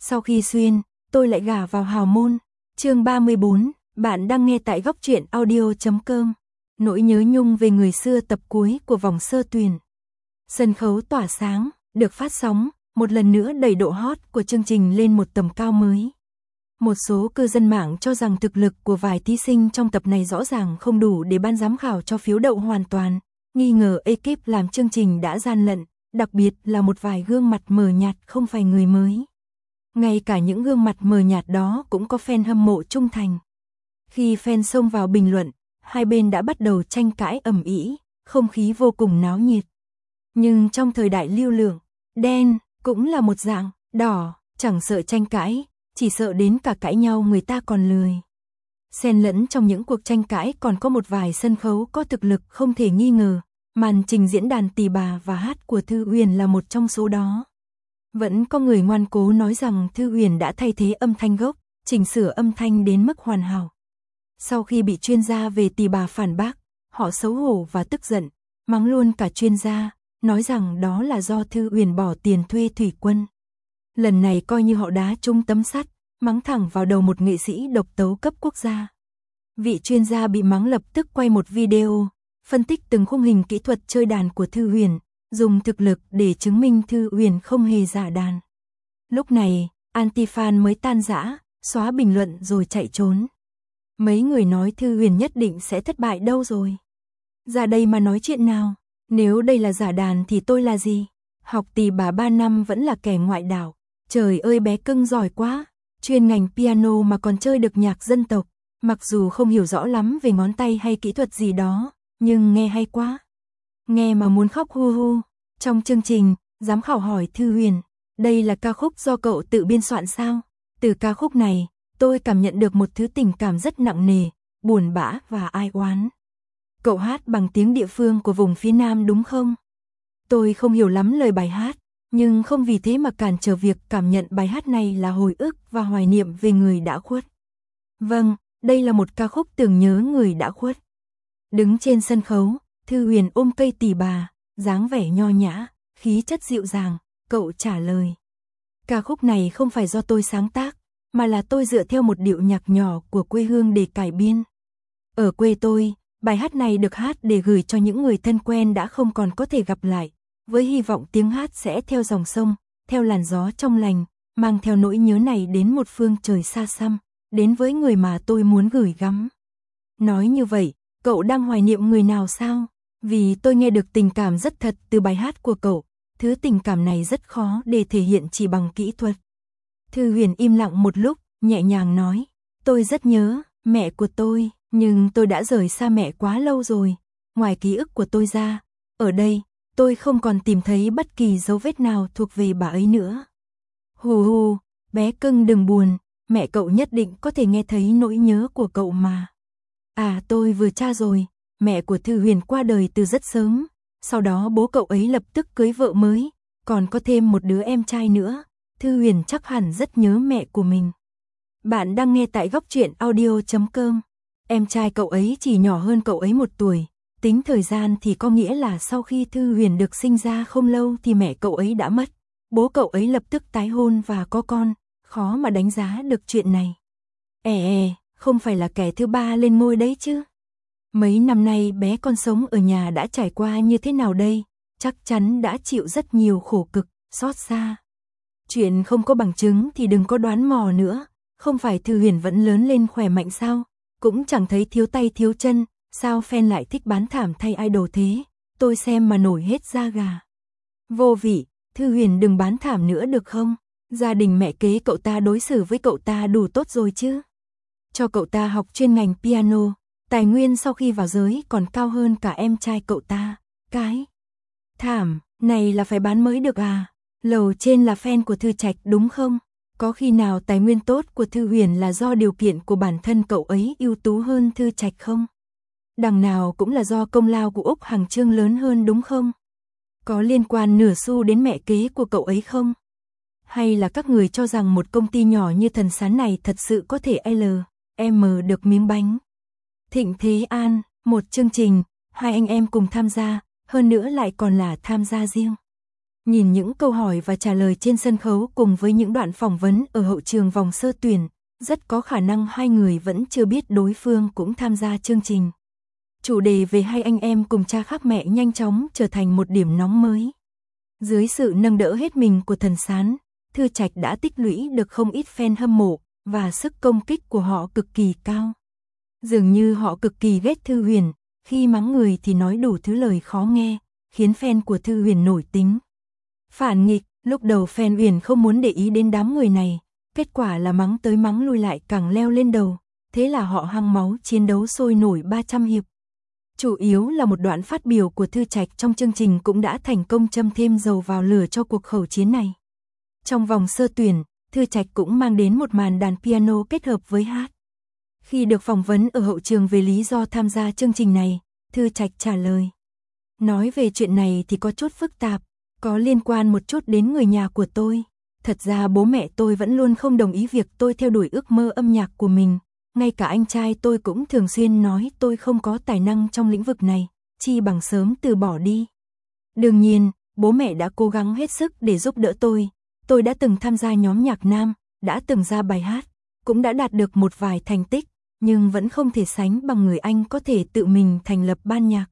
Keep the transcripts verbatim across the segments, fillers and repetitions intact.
Sau khi xuyên, tôi lại gả vào hào môn. Chương ba mươi bốn, bạn đang nghe tại góc truyện audio chấm com. Nỗi nhớ nhung về người xưa tập cuối của vòng sơ tuyển. Sân khấu tỏa sáng, được phát sóng, một lần nữa đẩy độ hot của chương trình lên một tầm cao mới. Một số cư dân mạng cho rằng thực lực của vài thí sinh trong tập này rõ ràng không đủ để ban giám khảo cho phiếu đậu hoàn toàn, nghi ngờ ekip làm chương trình đã gian lận, đặc biệt là một vài gương mặt mờ nhạt không phải người mới. Ngay cả những gương mặt mờ nhạt đó cũng có fan hâm mộ trung thành. Khi fan xông vào bình luận, hai bên đã bắt đầu tranh cãi ầm ĩ, không khí vô cùng náo nhiệt. Nhưng trong thời đại lưu lượng, đen cũng là một dạng, đỏ, chẳng sợ tranh cãi, chỉ sợ đến cả cãi nhau người ta còn lười. Xen lẫn trong những cuộc tranh cãi còn có một vài sân khấu có thực lực không thể nghi ngờ, màn trình diễn đàn tỳ bà và hát của Thư Uyển là một trong số đó. Vẫn có người ngoan cố nói rằng Thư Uyển đã thay thế âm thanh gốc, chỉnh sửa âm thanh đến mức hoàn hảo. Sau khi bị chuyên gia về tỳ bà phản bác, họ xấu hổ và tức giận, mắng luôn cả chuyên gia, nói rằng đó là do Thư Uyển bỏ tiền thuê thủy quân. Lần này coi như họ đá trúng tấm sắt, mắng thẳng vào đầu một nghệ sĩ độc tấu cấp quốc gia. Vị chuyên gia bị mắng lập tức quay một video, phân tích từng khung hình kỹ thuật chơi đàn của Thư Uyển, dùng thực lực để chứng minh Thư Uyển không hề giả đàn. Lúc này, anti-fan mới tan rã, xóa bình luận rồi chạy trốn. Mấy người nói Thư Uyển nhất định sẽ thất bại đâu rồi. Ra đây mà nói chuyện nào, nếu đây là giả đàn thì tôi là gì? Học tỳ bà ba năm vẫn là kẻ ngoại đạo. Trời ơi bé cưng giỏi quá, chuyên ngành piano mà còn chơi được nhạc dân tộc, mặc dù không hiểu rõ lắm về ngón tay hay kỹ thuật gì đó, nhưng nghe hay quá. Nghe mà muốn khóc hu hu. Trong chương trình, giám khảo hỏi Thư Uyển, đây là ca khúc do cậu tự biên soạn sao? Từ ca khúc này, tôi cảm nhận được một thứ tình cảm rất nặng nề, buồn bã và ai oán. Cậu hát bằng tiếng địa phương của vùng phía Nam đúng không? Tôi không hiểu lắm lời bài hát, nhưng không vì thế mà cản trở việc cảm nhận bài hát này là hồi ức và hoài niệm về người đã khuất. Vâng, đây là một ca khúc tưởng nhớ người đã khuất. Đứng trên sân khấu, Thư Uyển ôm cây tỳ bà, dáng vẻ nho nhã, khí chất dịu dàng, cậu trả lời. Ca khúc này không phải do tôi sáng tác, mà là tôi dựa theo một điệu nhạc nhỏ của quê hương để cải biên. Ở quê tôi, bài hát này được hát để gửi cho những người thân quen đã không còn có thể gặp lại, với hy vọng tiếng hát sẽ theo dòng sông, theo làn gió trong lành, mang theo nỗi nhớ này đến một phương trời xa xăm, đến với người mà tôi muốn gửi gắm. Nói như vậy, cậu đang hoài niệm người nào sao? Vì tôi nghe được tình cảm rất thật từ bài hát của cậu, thứ tình cảm này rất khó để thể hiện chỉ bằng kỹ thuật. Thư Uyển im lặng một lúc, nhẹ nhàng nói, tôi rất nhớ mẹ của tôi, nhưng tôi đã rời xa mẹ quá lâu rồi, ngoài ký ức của tôi ra, ở đây, tôi không còn tìm thấy bất kỳ dấu vết nào thuộc về bà ấy nữa. Hù hù, bé cưng đừng buồn, mẹ cậu nhất định có thể nghe thấy nỗi nhớ của cậu mà. À tôi vừa tra rồi, mẹ của Thư Uyển qua đời từ rất sớm, sau đó bố cậu ấy lập tức cưới vợ mới, còn có thêm một đứa em trai nữa, Thư Uyển chắc hẳn rất nhớ mẹ của mình. Bạn đang nghe tại góc truyện audio chấm com. Em trai cậu ấy chỉ nhỏ hơn cậu ấy một tuổi, tính thời gian thì có nghĩa là sau khi Thư Uyển được sinh ra không lâu thì mẹ cậu ấy đã mất, bố cậu ấy lập tức tái hôn và có con, khó mà đánh giá được chuyện này. È è, không phải là kẻ thứ ba lên ngôi đấy chứ? Mấy năm nay bé con sống ở nhà đã trải qua như thế nào đây? Chắc chắn đã chịu rất nhiều khổ cực, xót xa. Chuyện không có bằng chứng thì đừng có đoán mò nữa, không phải Thư Uyển vẫn lớn lên khỏe mạnh sao? Cũng chẳng thấy thiếu tay thiếu chân, sao fan lại thích bán thảm thay idol thế? Tôi xem mà nổi hết da gà. Vô vị, Thư Uyển đừng bán thảm nữa được không? Gia đình mẹ kế cậu ta đối xử với cậu ta đủ tốt rồi chứ? Cho cậu ta học chuyên ngành piano, tài nguyên sau khi vào giới còn cao hơn cả em trai cậu ta. Cái thảm này là phải bán mới được à? Lầu trên là fan của Thư Trạch đúng không? Có khi nào tài nguyên tốt của Thư Uyển là do điều kiện của bản thân cậu ấy ưu tú hơn Thư Trạch không? Đằng nào cũng là do công lao của Úc Hằng Chương lớn hơn đúng không? Có liên quan nửa xu đến mẹ kế của cậu ấy không? Hay là các người cho rằng một công ty nhỏ như Thần Sán này thật sự có thể L, M được miếng bánh? Thịnh Thế An, một chương trình, hai anh em cùng tham gia, hơn nữa lại còn là tham gia riêng. Nhìn những câu hỏi và trả lời trên sân khấu cùng với những đoạn phỏng vấn ở hậu trường vòng sơ tuyển, rất có khả năng hai người vẫn chưa biết đối phương cũng tham gia chương trình. Chủ đề về hai anh em cùng cha khác mẹ nhanh chóng trở thành một điểm nóng mới. Dưới sự nâng đỡ hết mình của Thần Sán, Thư Trạch đã tích lũy được không ít fan hâm mộ, và sức công kích của họ cực kỳ cao. Dường như họ cực kỳ ghét Thư Huyền, khi mắng người thì nói đủ thứ lời khó nghe, khiến fan của Thư Huyền nổi tính. Phản nghịch, lúc đầu fan Huyền không muốn để ý đến đám người này, kết quả là mắng tới mắng lui lại càng leo lên đầu, thế là họ hăng máu chiến đấu sôi nổi ba trăm hiệp. Chủ yếu là một đoạn phát biểu của Thư Trạch trong chương trình cũng đã thành công châm thêm dầu vào lửa cho cuộc khẩu chiến này. Trong vòng sơ tuyển, Thư Trạch cũng mang đến một màn đàn piano kết hợp với hát. Khi được phỏng vấn ở hậu trường về lý do tham gia chương trình này, Thư Trạch trả lời. Nói về chuyện này thì có chút phức tạp, có liên quan một chút đến người nhà của tôi. Thật ra bố mẹ tôi vẫn luôn không đồng ý việc tôi theo đuổi ước mơ âm nhạc của mình. Ngay cả anh trai tôi cũng thường xuyên nói tôi không có tài năng trong lĩnh vực này, chi bằng sớm từ bỏ đi. Đương nhiên, bố mẹ đã cố gắng hết sức để giúp đỡ tôi. Tôi đã từng tham gia nhóm nhạc nam, đã từng ra bài hát, cũng đã đạt được một vài thành tích, nhưng vẫn không thể sánh bằng người anh có thể tự mình thành lập ban nhạc.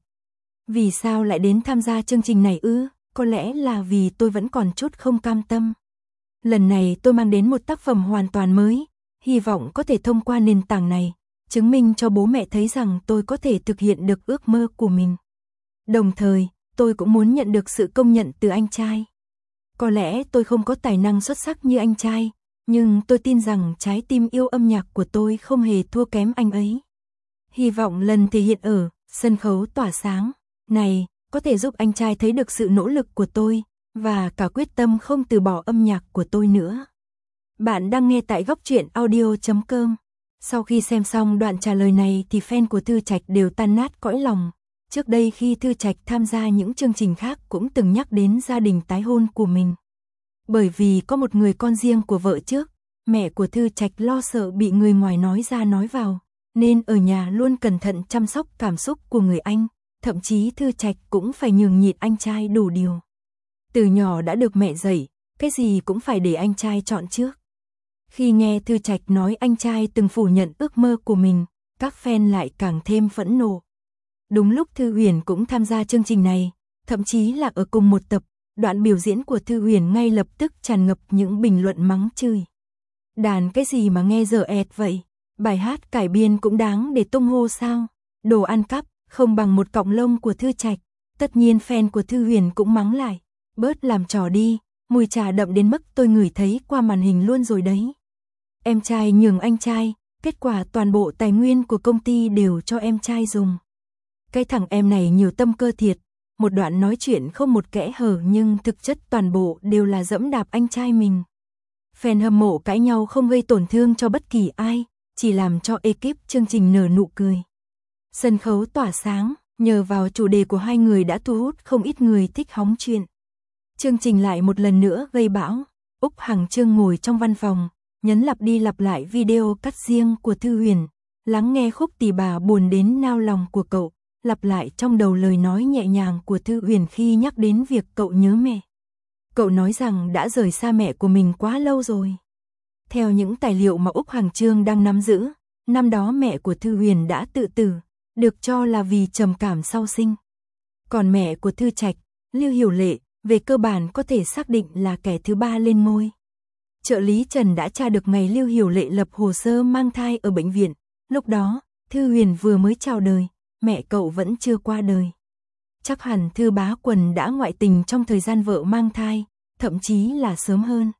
Vì sao lại đến tham gia chương trình này ư? Có lẽ là vì tôi vẫn còn chút không cam tâm. Lần này tôi mang đến một tác phẩm hoàn toàn mới, hy vọng có thể thông qua nền tảng này, chứng minh cho bố mẹ thấy rằng tôi có thể thực hiện được ước mơ của mình. Đồng thời, tôi cũng muốn nhận được sự công nhận từ anh trai. Có lẽ tôi không có tài năng xuất sắc như anh trai, nhưng tôi tin rằng trái tim yêu âm nhạc của tôi không hề thua kém anh ấy. Hy vọng lần thể hiện ở sân khấu tỏa sáng này có thể giúp anh trai thấy được sự nỗ lực của tôi và cả quyết tâm không từ bỏ âm nhạc của tôi nữa. Bạn đang nghe tại góc truyện audio chấm com. Sau khi xem xong đoạn trả lời này thì fan của Thư Trạch đều tan nát cõi lòng. Trước đây khi Thư Trạch tham gia những chương trình khác cũng từng nhắc đến gia đình tái hôn của mình. Bởi vì có một người con riêng của vợ trước, mẹ của Thư Trạch lo sợ bị người ngoài nói ra nói vào, nên ở nhà luôn cẩn thận chăm sóc cảm xúc của người anh, thậm chí Thư Trạch cũng phải nhường nhịn anh trai đủ điều. Từ nhỏ đã được mẹ dạy, cái gì cũng phải để anh trai chọn trước. Khi nghe Thư Trạch nói anh trai từng phủ nhận ước mơ của mình, các fan lại càng thêm phẫn nộ. Đúng lúc Thư Huyền cũng tham gia chương trình này, thậm chí là ở cùng một tập, đoạn biểu diễn của Thư Huyền ngay lập tức tràn ngập những bình luận mắng chửi. Đàn cái gì mà nghe dở ẹt vậy? Bài hát cải biên cũng đáng để tung hô sao? Đồ ăn cắp, không bằng một cọng lông của Thư Trạch. Tất nhiên fan của Thư Huyền cũng mắng lại. Bớt làm trò đi, mùi trà đậm đến mức tôi ngửi thấy qua màn hình luôn rồi đấy. Em trai nhường anh trai, kết quả toàn bộ tài nguyên của công ty đều cho em trai dùng. Cái thằng em này nhiều tâm cơ thiệt, một đoạn nói chuyện không một kẽ hở nhưng thực chất toàn bộ đều là dẫm đạp anh trai mình. Fan hâm mộ cãi nhau không gây tổn thương cho bất kỳ ai, chỉ làm cho ekip chương trình nở nụ cười. Sân khấu tỏa sáng, nhờ vào chủ đề của hai người đã thu hút không ít người thích hóng chuyện. Chương trình lại một lần nữa gây bão, Úc Hằng Chương ngồi trong văn phòng, nhấn lặp đi lặp lại video cắt riêng của Thư Huyền, lắng nghe khúc tỳ bà buồn đến nao lòng của cậu, lặp lại trong đầu lời nói nhẹ nhàng của Thư Huyền khi nhắc đến việc cậu nhớ mẹ. Cậu nói rằng đã rời xa mẹ của mình quá lâu rồi. Theo những tài liệu mà Úc Hằng Chương đang nắm giữ, năm đó mẹ của Thư Huyền đã tự tử, được cho là vì trầm cảm sau sinh. Còn mẹ của Thư Trạch, Lưu Hiểu Lệ, về cơ bản có thể xác định là kẻ thứ ba lên ngôi. Trợ lý Trần đã tra được ngày Lưu Hiểu Lệ lập hồ sơ mang thai ở bệnh viện, lúc đó, Thư Huyền vừa mới chào đời, mẹ cậu vẫn chưa qua đời. Chắc hẳn Thư Bá Quần đã ngoại tình trong thời gian vợ mang thai, thậm chí là sớm hơn.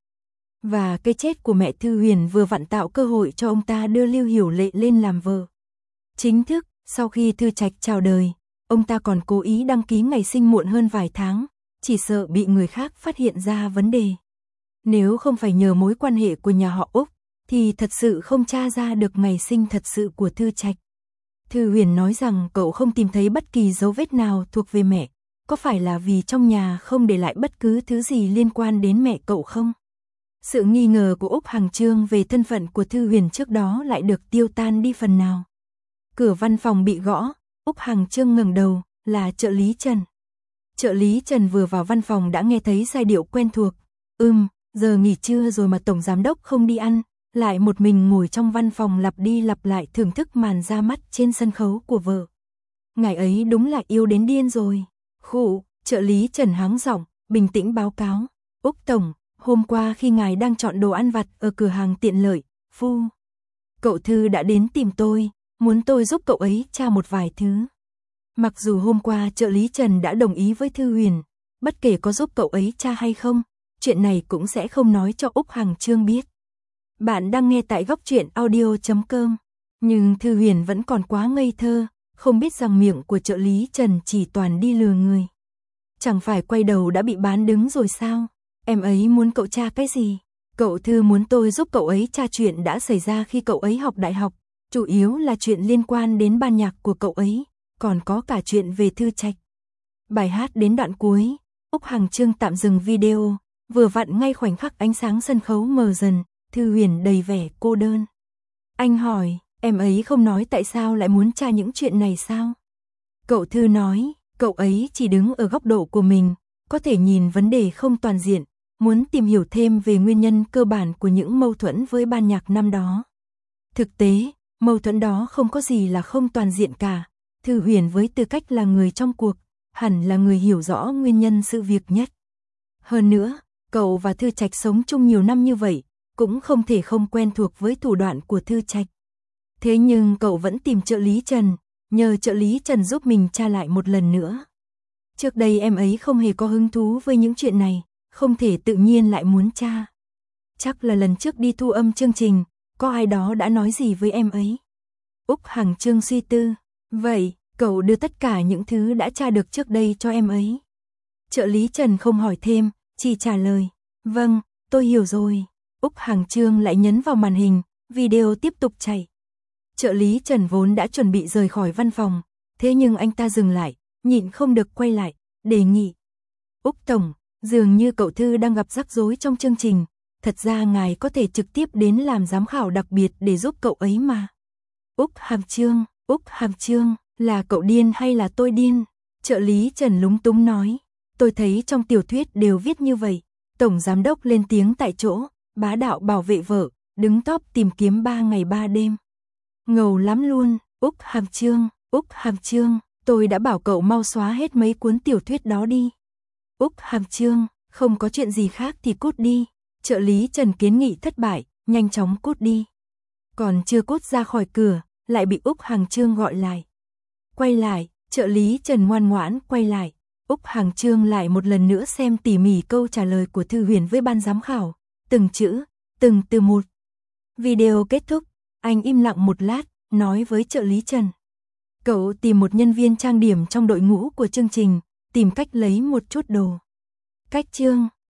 Và cái chết của mẹ Thư Huyền vừa vặn tạo cơ hội cho ông ta đưa Lưu Hiểu Lệ lên làm vợ. Chính thức, sau khi Thư Trạch chào đời, ông ta còn cố ý đăng ký ngày sinh muộn hơn vài tháng, chỉ sợ bị người khác phát hiện ra vấn đề. Nếu không phải nhờ mối quan hệ của nhà họ Úc, thì thật sự không tra ra được ngày sinh thật sự của Thư Trạch. Thư Huyền nói rằng cậu không tìm thấy bất kỳ dấu vết nào thuộc về mẹ, có phải là vì trong nhà không để lại bất cứ thứ gì liên quan đến mẹ cậu không? Sự nghi ngờ của Úc Hằng Chương về thân phận của Thư Huyền trước đó lại được tiêu tan đi phần nào. Cửa văn phòng bị gõ, Úc Hằng Chương ngẩng đầu, là trợ lý Trần. Trợ lý Trần vừa vào văn phòng đã nghe thấy giai điệu quen thuộc. Ừm, giờ nghỉ trưa rồi mà tổng giám đốc không đi ăn, lại một mình ngồi trong văn phòng lặp đi lặp lại thưởng thức màn ra mắt trên sân khấu của vợ. Ngài ấy đúng là yêu đến điên rồi. Khụ, trợ lý Trần háng giọng, bình tĩnh báo cáo. Úc tổng, hôm qua khi ngài đang chọn đồ ăn vặt ở cửa hàng tiện lợi, phu. Cậu Thư đã đến tìm tôi, muốn tôi giúp cậu ấy tra một vài thứ. Mặc dù hôm qua trợ lý Trần đã đồng ý với Thư Huyền, bất kể có giúp cậu ấy tra hay không, chuyện này cũng sẽ không nói cho Úc Hằng Trương biết. Bạn đang nghe tại góc truyện audio chấm com, nhưng Thư Huyền vẫn còn quá ngây thơ, không biết rằng miệng của trợ lý Trần chỉ toàn đi lừa người. Chẳng phải quay đầu đã bị bán đứng rồi sao? Em ấy muốn cậu tra cái gì? Cậu Thư muốn tôi giúp cậu ấy tra chuyện đã xảy ra khi cậu ấy học đại học, chủ yếu là chuyện liên quan đến ban nhạc của cậu ấy, còn có cả chuyện về Thư Trạch. Bài hát đến đoạn cuối, Úc Hằng Trương tạm dừng video, vừa vặn ngay khoảnh khắc ánh sáng sân khấu mờ dần, Thư Huyền đầy vẻ cô đơn. Anh hỏi, em ấy không nói tại sao lại muốn tra những chuyện này sao? Cậu Thư nói, cậu ấy chỉ đứng ở góc độ của mình, có thể nhìn vấn đề không toàn diện, muốn tìm hiểu thêm về nguyên nhân cơ bản của những mâu thuẫn với ban nhạc năm đó. Thực tế, mâu thuẫn đó không có gì là không toàn diện cả. Thư Huyền với tư cách là người trong cuộc, hẳn là người hiểu rõ nguyên nhân sự việc nhất. Hơn nữa, cậu và Thư Trạch sống chung nhiều năm như vậy, cũng không thể không quen thuộc với thủ đoạn của Thư Trạch. Thế nhưng cậu vẫn tìm trợ lý Trần, nhờ trợ lý Trần giúp mình tra lại một lần nữa. Trước đây em ấy không hề có hứng thú với những chuyện này, không thể tự nhiên lại muốn tra. Chắc là lần trước đi thu âm chương trình, có ai đó đã nói gì với em ấy. Úc Hằng Trương suy tư, vậy, cậu đưa tất cả những thứ đã tra được trước đây cho em ấy. Trợ lý Trần không hỏi thêm, chỉ trả lời, vâng, tôi hiểu rồi. Úc Hằng Trương lại nhấn vào màn hình, video tiếp tục chạy. Trợ lý Trần vốn đã chuẩn bị rời khỏi văn phòng, thế nhưng anh ta dừng lại, nhịn không được quay lại, đề nghị. Úc tổng, dường như cậu Thư đang gặp rắc rối trong chương trình, thật ra ngài có thể trực tiếp đến làm giám khảo đặc biệt để giúp cậu ấy mà. Úc Hằng Trương, Úc Hằng Trương, là cậu điên hay là tôi điên? Trợ lý Trần lúng túng nói, tôi thấy trong tiểu thuyết đều viết như vậy. Tổng giám đốc lên tiếng tại chỗ, bá đạo bảo vệ vợ, đứng top tìm kiếm ba ngày ba đêm. Ngầu lắm luôn, Úc Hằng Trương, Úc Hằng Trương, tôi đã bảo cậu mau xóa hết mấy cuốn tiểu thuyết đó đi. Úc Hằng Trương, không có chuyện gì khác thì cút đi. Trợ lý Trần kiến nghị thất bại, nhanh chóng cút đi. Còn chưa cút ra khỏi cửa, lại bị Úc Hằng Trương gọi lại. Quay lại, trợ lý Trần ngoan ngoãn quay lại. Úc Hằng Trương lại một lần nữa xem tỉ mỉ câu trả lời của Thư Huyền với ban giám khảo, từng chữ, từng từ một. Video kết thúc, anh im lặng một lát, nói với trợ lý Trần. Cậu tìm một nhân viên trang điểm trong đội ngũ của chương trình, tìm cách lấy một chút đồ. Cách chương.